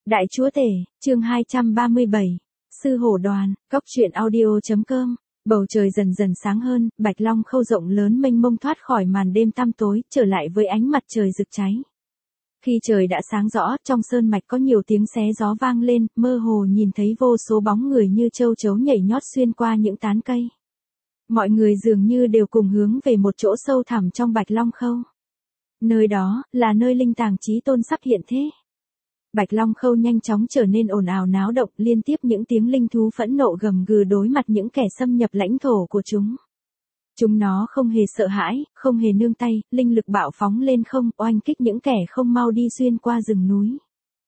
Đại chúa tể, chương 237. Sư hổ đoàn, góc truyện audio.com. Bầu trời dần dần sáng hơn, Bạch Long Khâu rộng lớn mênh mông thoát khỏi màn đêm tăm tối, trở lại với ánh mặt trời rực cháy. Khi trời đã sáng rõ, trong sơn mạch có nhiều tiếng xé gió vang lên, mơ hồ nhìn thấy vô số bóng người như châu chấu nhảy nhót xuyên qua những tán cây. Mọi người dường như đều cùng hướng về một chỗ sâu thẳm trong Bạch Long Khâu. Nơi đó, là nơi linh tàng chí tôn sắp hiện thế. Bạch Long Khâu nhanh chóng trở nên ồn ào náo động, liên tiếp những tiếng linh thú phẫn nộ gầm gừ đối mặt những kẻ xâm nhập lãnh thổ của chúng. Chúng nó không hề sợ hãi, không hề nương tay, linh lực bạo phóng lên không, oanh kích những kẻ không mau đi xuyên qua rừng núi.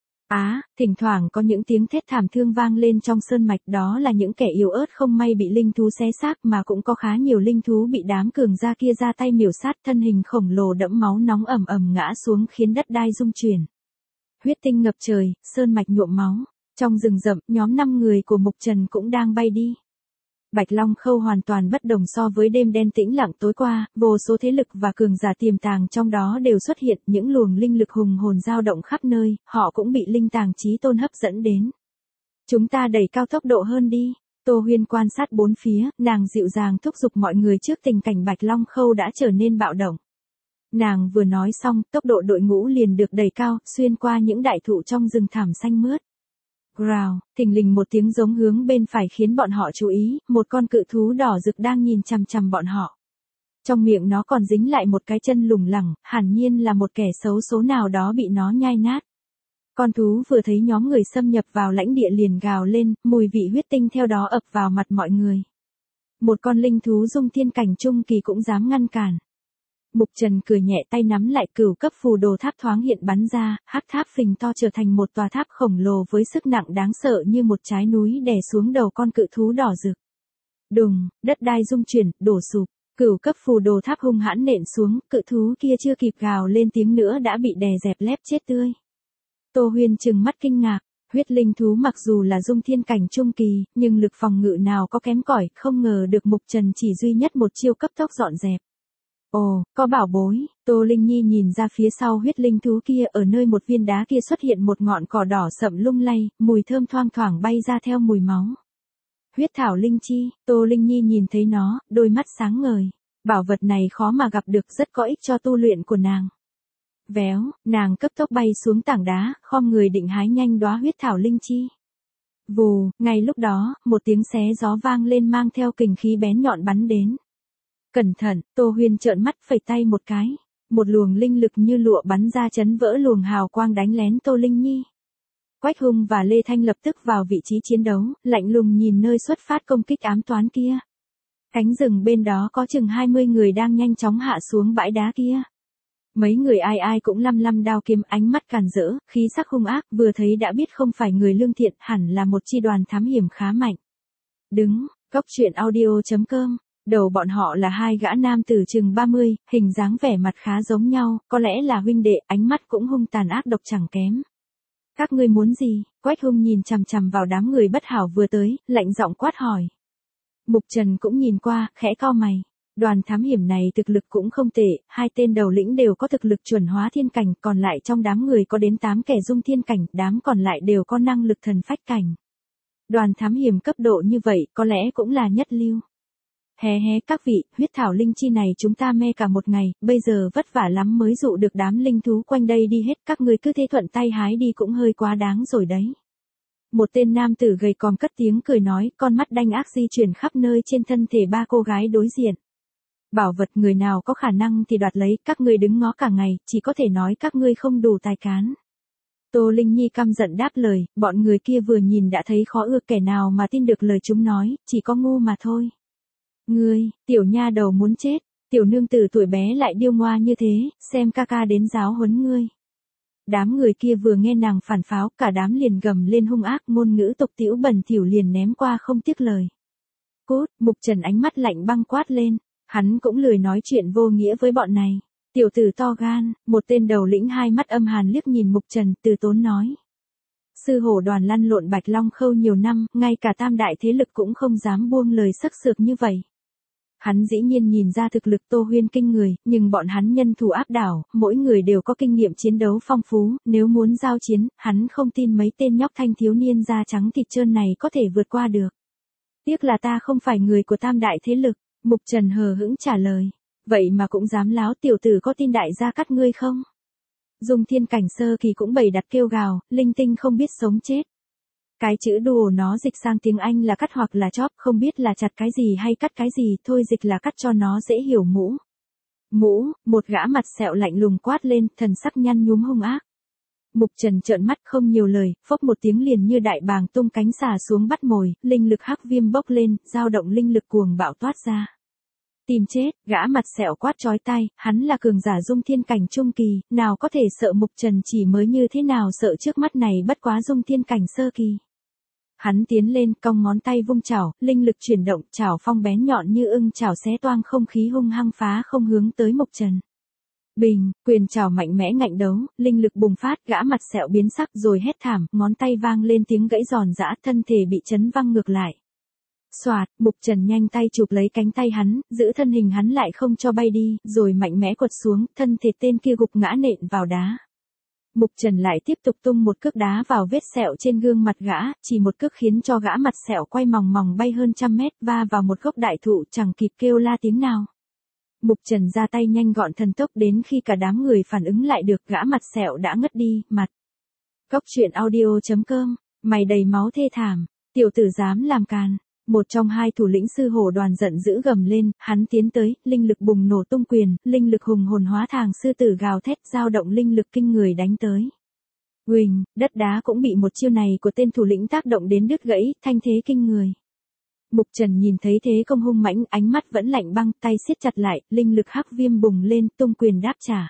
Thỉnh thoảng có những tiếng thét thảm thương vang lên trong sơn mạch, đó là những kẻ yếu ớt không may bị linh thú xé xác, mà cũng có khá nhiều linh thú bị đám cường gia kia ra tay miểu sát, thân hình khổng lồ đẫm máu nóng ầm ầm ngã xuống khiến đất đai rung chuyển. Huyết tinh ngập trời, sơn mạch nhuộm máu. Trong rừng rậm, nhóm 5 người của Mục Trần cũng đang bay đi. Bạch Long Khâu hoàn toàn bất đồng so với đêm đen tĩnh lặng tối qua, vô số thế lực và cường giả tiềm tàng trong đó đều xuất hiện, những luồng linh lực hùng hồn dao động khắp nơi, họ cũng bị linh tàng chí tôn hấp dẫn đến. Chúng ta đẩy cao tốc độ hơn đi. Tô Huyên quan sát bốn phía, nàng dịu dàng thúc giục mọi người trước tình cảnh Bạch Long Khâu đã trở nên bạo động. Nàng vừa nói xong, tốc độ đội ngũ liền được đẩy cao, xuyên qua những đại thụ trong rừng thảm xanh mướt. Growl, thình lình một tiếng giống hướng bên phải khiến bọn họ chú ý, một con cự thú đỏ rực đang nhìn chằm chằm bọn họ. Trong miệng nó còn dính lại một cái chân lủng lẳng, hẳn nhiên là một kẻ xấu số nào đó bị nó nhai nát. Con thú vừa thấy nhóm người xâm nhập vào lãnh địa liền gào lên, mùi vị huyết tinh theo đó ập vào mặt mọi người. Một con linh thú dung thiên cảnh trung kỳ cũng dám ngăn cản. Mục Trần cười nhẹ, tay nắm lại cửu cấp phù đồ tháp thoáng hiện bắn ra, hắc tháp phình to trở thành một tòa tháp khổng lồ với sức nặng đáng sợ như một trái núi đè xuống đầu con cự thú đỏ rực. Đùng, đất đai rung chuyển, đổ sụp, cửu cấp phù đồ tháp hung hãn nện xuống, cự thú kia chưa kịp gào lên tiếng nữa đã bị đè dẹp lép chết tươi. Tô Huyên trừng mắt kinh ngạc, huyết linh thú mặc dù là dung thiên cảnh trung kỳ, nhưng lực phòng ngự nào có kém cỏi, không ngờ được Mục Trần chỉ duy nhất một chiêu cấp tốc dọn dẹp. Ồ, có bảo bối. Tô Linh Nhi nhìn ra phía sau huyết linh thú kia, ở nơi một viên đá kia xuất hiện một ngọn cỏ đỏ sậm lung lay, mùi thơm thoang thoảng bay ra theo mùi máu. Huyết thảo linh chi. Tô Linh Nhi nhìn thấy nó, đôi mắt sáng ngời. Bảo vật này khó mà gặp được, rất có ích cho tu luyện của nàng. Véo, nàng cấp tốc bay xuống tảng đá, khom người định hái nhanh đóa huyết thảo linh chi. Vù, ngay lúc đó, một tiếng xé gió vang lên mang theo kình khí bén nhọn bắn đến. Cẩn thận, Tô Huyên trợn mắt phẩy tay một cái. Một luồng linh lực như lụa bắn ra chấn vỡ luồng hào quang đánh lén Tô Linh Nhi. Quách Hung và Lê Thanh lập tức vào vị trí chiến đấu, lạnh lùng nhìn nơi xuất phát công kích ám toán kia. Cánh rừng bên đó có chừng 20 người đang nhanh chóng hạ xuống bãi đá kia. Mấy người ai ai cũng lăm lăm đao kiếm, ánh mắt càn rỡ, khí sắc hung ác, vừa thấy đã biết không phải người lương thiện, hẳn là một chi đoàn thám hiểm khá mạnh. Đứng, góc truyện audio.com. Đầu bọn họ là hai gã nam tử chừng 30, hình dáng vẻ mặt khá giống nhau, có lẽ là huynh đệ, ánh mắt cũng hung tàn ác độc chẳng kém. Các ngươi muốn gì? Quách Hung nhìn chằm chằm vào đám người bất hảo vừa tới, lạnh giọng quát hỏi. Mục Trần cũng nhìn qua, khẽ cau mày. Đoàn thám hiểm này thực lực cũng không tệ, hai tên đầu lĩnh đều có thực lực chuẩn hóa thiên cảnh, còn lại trong đám người có đến 8 kẻ dung thiên cảnh, đám còn lại đều có năng lực thần phách cảnh. Đoàn thám hiểm cấp độ như vậy, có lẽ cũng là nhất lưu. Hé các vị, huyết thảo linh chi này chúng ta mê cả một ngày, bây giờ vất vả lắm mới dụ được đám linh thú quanh đây đi hết, các ngươi cứ thế thuận tay hái đi cũng hơi quá đáng rồi đấy. Một tên nam tử gầy còm cất tiếng cười nói, con mắt đanh ác di chuyển khắp nơi trên thân thể ba cô gái đối diện. Bảo vật người nào có khả năng thì đoạt lấy, các ngươi đứng ngó cả ngày, chỉ có thể nói các ngươi không đủ tài cán. Tô Linh Nhi căm giận đáp lời, bọn người kia vừa nhìn đã thấy khó ưa, kẻ nào mà tin được lời chúng nói, chỉ có ngu mà thôi. Ngươi, tiểu nha đầu muốn chết, tiểu nương tử tuổi bé lại điêu ngoa như thế, xem ca ca đến giáo huấn ngươi. Đám người kia vừa nghe nàng phản pháo, cả đám liền gầm lên hung ác, ngôn ngữ tục tĩu bẩn thỉu liền ném qua không tiếc lời. Cút, Mục Trần ánh mắt lạnh băng quát lên, hắn cũng lười nói chuyện vô nghĩa với bọn này. Tiểu tử to gan, một tên đầu lĩnh hai mắt âm hàn liếc nhìn Mục Trần, từ tốn nói. Sư hổ đoàn lăn lộn Bạch Long Khâu nhiều năm, ngay cả tam đại thế lực cũng không dám buông lời sắc sược như vậy. Hắn dĩ nhiên nhìn ra thực lực Tô Huyên kinh người, nhưng bọn hắn nhân thủ áp đảo, mỗi người đều có kinh nghiệm chiến đấu phong phú, nếu muốn giao chiến, hắn không tin mấy tên nhóc thanh thiếu niên da trắng thịt trơn này có thể vượt qua được. Tiếc là ta không phải người của tam đại thế lực, Mục Trần hờ hững trả lời. Vậy mà cũng dám láo, tiểu tử có tin đại gia cắt ngươi không? Dung Thiên cảnh sơ kỳ cũng bày đặt kêu gào, linh tinh không biết sống chết. Cái chữ đùa nó dịch sang tiếng Anh là cắt hoặc là chóp, không biết là chặt cái gì hay cắt cái gì, thôi dịch là cắt cho nó dễ hiểu. Mũ. Mũ, một gã mặt sẹo lạnh lùng quát lên, thần sắc nhăn nhúm hung ác. Mục Trần trợn mắt không nhiều lời, phốc một tiếng liền như đại bàng tung cánh xà xuống bắt mồi, linh lực hắc viêm bốc lên, dao động linh lực cuồng bạo toát ra. Tìm chết, gã mặt sẹo quát chói tai, hắn là cường giả Dung Thiên cảnh trung kỳ, nào có thể sợ Mục Trần, chỉ mới như thế nào sợ trước mắt này bất quá Dung Thiên cảnh sơ kỳ. Hắn tiến lên, cong ngón tay vung chảo, linh lực chuyển động, chảo phong bén nhọn như ưng chảo xé toang không khí hung hăng phá không hướng tới Mục Trần. Bình, quyền chảo mạnh mẽ ngạnh đấu, linh lực bùng phát, gã mặt sẹo biến sắc rồi hét thảm, ngón tay vang lên tiếng gãy giòn giã, thân thể bị chấn văng ngược lại. Soạt, Mục Trần nhanh tay chụp lấy cánh tay hắn, giữ thân hình hắn lại không cho bay đi, rồi mạnh mẽ quật xuống, thân thể tên kia gục ngã nện vào đá. Mục Trần lại tiếp tục tung một cước đá vào vết sẹo trên gương mặt gã, chỉ một cước khiến cho gã mặt sẹo quay mòng mòng bay hơn 100 mét, va vào một gốc đại thụ, chẳng kịp kêu la tiếng nào. Mục Trần ra tay nhanh gọn thần tốc, đến khi cả đám người phản ứng lại được, gã mặt sẹo đã ngất đi, mặt. Cốc truyện audio.com, mày đầy máu thê thảm, tiểu tử dám làm càn. Một trong hai thủ lĩnh sư hổ đoàn giận dữ gầm lên, hắn tiến tới, linh lực bùng nổ tung quyền, linh lực hùng hồn hóa thàng sư tử gào thét, dao động linh lực kinh người đánh tới. Uỳnh, đất đá cũng bị một chiêu này của tên thủ lĩnh tác động đến đứt gãy, thanh thế kinh người. Mục Trần nhìn thấy thế công hung mãnh, ánh mắt vẫn lạnh băng, tay siết chặt lại, linh lực hắc viêm bùng lên, tung quyền đáp trả.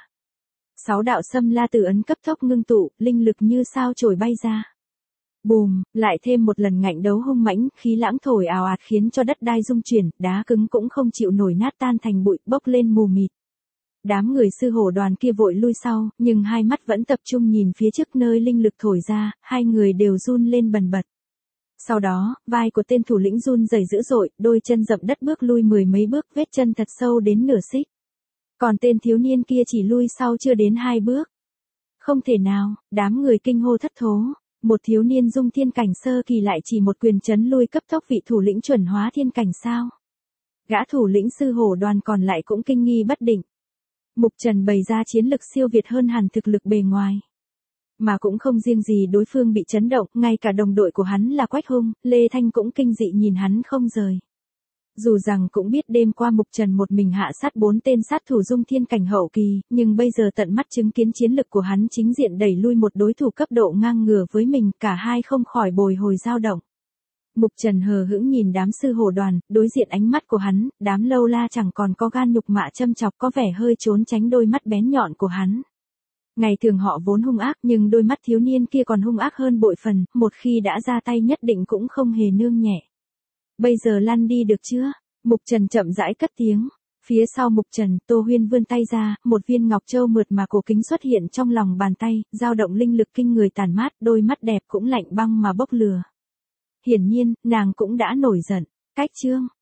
6 đạo xâm la tử ấn cấp tốc ngưng tụ, linh lực như sao chổi bay ra. Bùm, lại thêm một lần ngạnh đấu hung mãnh, khí lãng thổi ào ạt khiến cho đất đai rung chuyển, đá cứng cũng không chịu nổi nát tan thành bụi, bốc lên mù mịt. Đám người sư hổ đoàn kia vội lui sau, nhưng hai mắt vẫn tập trung nhìn phía trước nơi linh lực thổi ra, hai người đều run lên bần bật. Sau đó, vai của tên thủ lĩnh run rẩy dữ dội, đôi chân dậm đất bước lui 10 mấy bước, vết chân thật sâu đến nửa xích. Còn tên thiếu niên kia chỉ lui sau chưa đến 2 bước. Không thể nào, đám người kinh hô thất thố. Một thiếu niên Dung Thiên cảnh sơ kỳ lại chỉ một quyền chấn lui cấp tốc vị thủ lĩnh chuẩn hóa thiên cảnh sao? Gã thủ lĩnh sư hổ đoàn còn lại cũng kinh nghi bất định. Mục Trần bày ra chiến lực siêu việt hơn hẳn thực lực bề ngoài. Mà cũng không riêng gì đối phương bị chấn động, ngay cả đồng đội của hắn là Quách Hung, Lê Thanh cũng kinh dị nhìn hắn không rời. Dù rằng cũng biết đêm qua Mục Trần một mình hạ sát 4 tên sát thủ Dung Thiên cảnh hậu kỳ, nhưng bây giờ tận mắt chứng kiến chiến lực của hắn chính diện đẩy lui một đối thủ cấp độ ngang ngửa với mình, cả hai không khỏi bồi hồi dao động. Mục Trần hờ hững nhìn đám sư hổ đoàn, đối diện ánh mắt của hắn, đám lâu la chẳng còn có gan nhục mạ châm chọc, có vẻ hơi trốn tránh đôi mắt bén nhọn của hắn. Ngày thường họ vốn hung ác, nhưng đôi mắt thiếu niên kia còn hung ác hơn bội phần, một khi đã ra tay nhất định cũng không hề nương nhẹ. Bây giờ lăn đi được chưa? Mục Trần chậm rãi cất tiếng. Phía sau Mục Trần, Tô Huyên vươn tay ra, một viên ngọc châu mượt mà cổ kính xuất hiện trong lòng bàn tay, dao động linh lực kinh người tàn mát, đôi mắt đẹp cũng lạnh băng mà bốc lửa. Hiển nhiên, nàng cũng đã nổi giận. Cách chương.